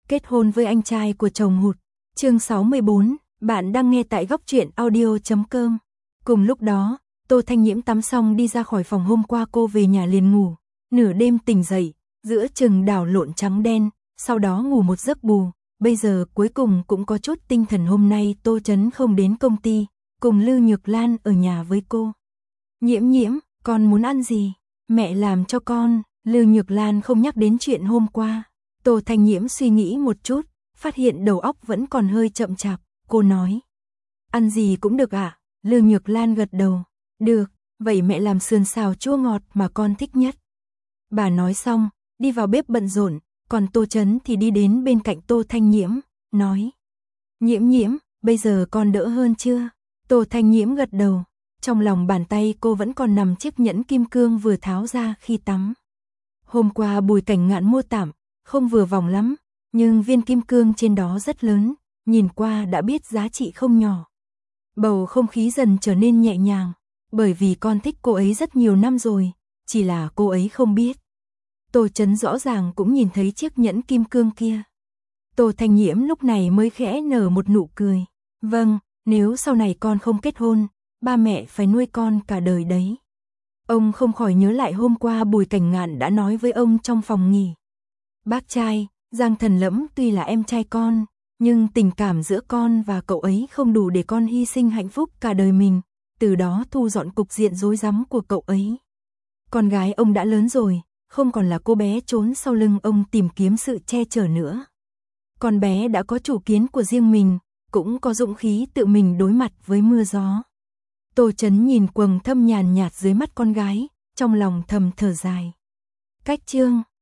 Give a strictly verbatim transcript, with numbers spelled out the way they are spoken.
kết hôn với anh trai của chồng hụt. Chương sáu mươi bốn, bạn đang nghe tại góc truyện audio chấm com. Cùng lúc đó, Tô Thanh Nhiễm tắm xong đi ra khỏi phòng. Hôm qua cô về nhà liền ngủ, nửa đêm tỉnh dậy, giữa chừng đảo lộn trắng đen, sau đó ngủ một giấc bù, bây giờ cuối cùng cũng có chút tinh thần. Hôm nay Tô Chấn không đến công ty, cùng Lưu Nhược Lan ở nhà với cô. Nhiễm Nhiễm, con muốn ăn gì? Mẹ làm cho con. Lưu Nhược Lan không nhắc đến chuyện hôm qua. Tô Thanh Nhiễm suy nghĩ một chút, phát hiện đầu óc vẫn còn hơi chậm chạp, cô nói. Ăn gì cũng được ạ. À? Lưu Nhược Lan gật đầu. Được, vậy mẹ làm sườn xào chua ngọt mà con thích nhất. Bà nói xong, đi vào bếp bận rộn, còn Tô Chấn thì đi đến bên cạnh Tô Thanh Nhiễm, nói. Nhiễm Nhiễm, bây giờ con đỡ hơn chưa? Tô Thanh Nhiễm gật đầu, trong lòng bàn tay cô vẫn còn nằm chiếc nhẫn kim cương vừa tháo ra khi tắm. Hôm qua Bùi Cảnh Ngạn mua tạm, không vừa vòng lắm, nhưng viên kim cương trên đó rất lớn, nhìn qua đã biết giá trị không nhỏ. Bầu không khí dần trở nên nhẹ nhàng, bởi vì con thích cô ấy rất nhiều năm rồi, chỉ là cô ấy không biết. Tô Chấn rõ ràng cũng nhìn thấy chiếc nhẫn kim cương kia. Tô Thanh Nhiễm lúc này mới khẽ nở một nụ cười. Vâng, nếu sau này con không kết hôn, ba mẹ phải nuôi con cả đời đấy. Ông không khỏi nhớ lại hôm qua Bùi Cảnh Ngạn đã nói với ông trong phòng nghỉ. Bác trai, Giang Thần Lẫm tuy là em trai con, nhưng tình cảm giữa con và cậu ấy không đủ để con hy sinh hạnh phúc cả đời mình, từ đó thu dọn cục diện rối rắm của cậu ấy. Con gái ông đã lớn rồi, không còn là cô bé trốn sau lưng ông tìm kiếm sự che chở nữa. Con bé đã có chủ kiến của riêng mình, cũng có dũng khí tự mình đối mặt với mưa gió. Tô Chấn nhìn quầng thâm nhàn nhạt dưới mắt con gái, trong lòng thầm thở dài. Cách chương